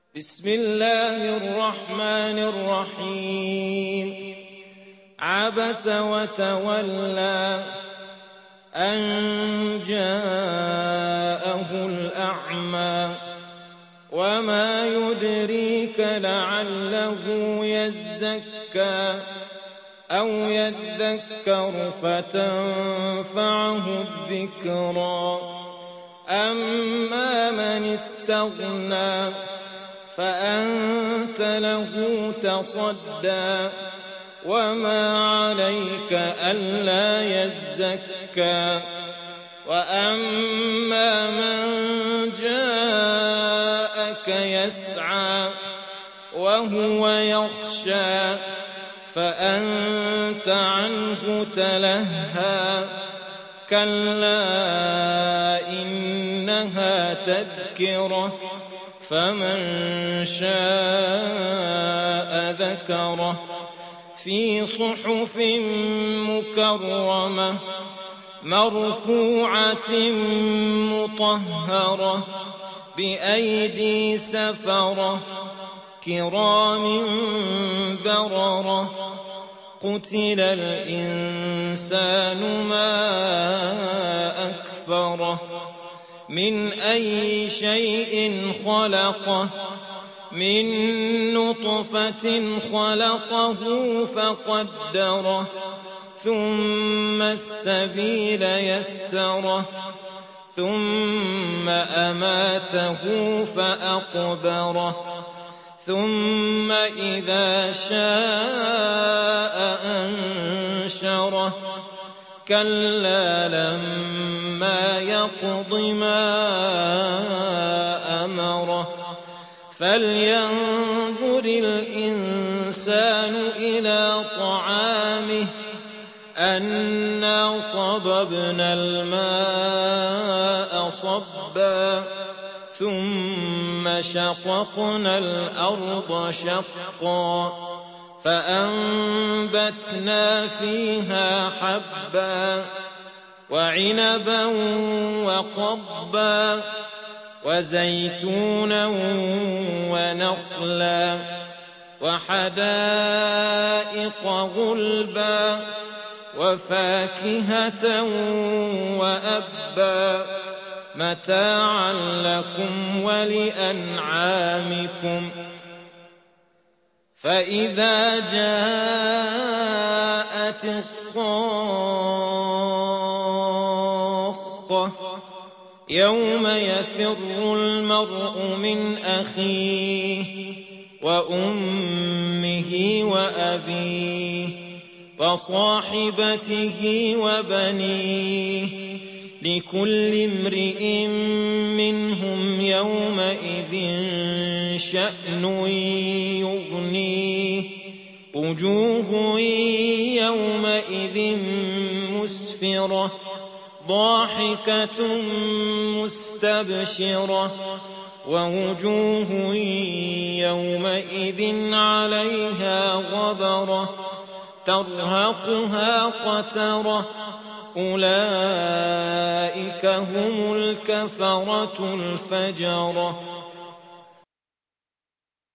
بسم الله الرحمن الرحيم عبس وتولى أن جاءه الأعمى وما يدريك لعله يزكى أو يذكر فتنفعه الذكرى أما من استغنى فأنت له تصدى وما عليك ألا يزكى وأما من جاءك يسعى وهو يخشى فأنت عنه تلهى كلا إنها تذكرة فمن شاء ذكره في صحف مكرمة مرفوعة مطهرة بأيدي سفرة كرام بررة قتل الإنسان ما أكفره من أي شيء خلقه من نطفة خلقه فقدره ثم السبيل يسره ثم أماته فأقبره ثم إذا شاء أنشره كلا لما يقض ما أمره فلينظر الإنسان إلى طعامه أنا صببنا الماء صبا ثم شققنا الأرض شقا فأنبتنا فيها حبا وعنبا وقضبا وزيتونا ونخلا وحدائق غلبا وفاكهة وأبا متاعا لكم ولأنعامكم فإذا جاءت الصاخة يوم يفر المرء من أخيه وأمه وأبيه وصاحبته وبنيه لكل امرئ منهم يومئذ شأن يغنيه وجوه يومئذ مسفرة ضاحكة مستبشرة ووجوه يومئذ عليها غبرة ترهقها قترة أولئك هم الكفرة الفجرة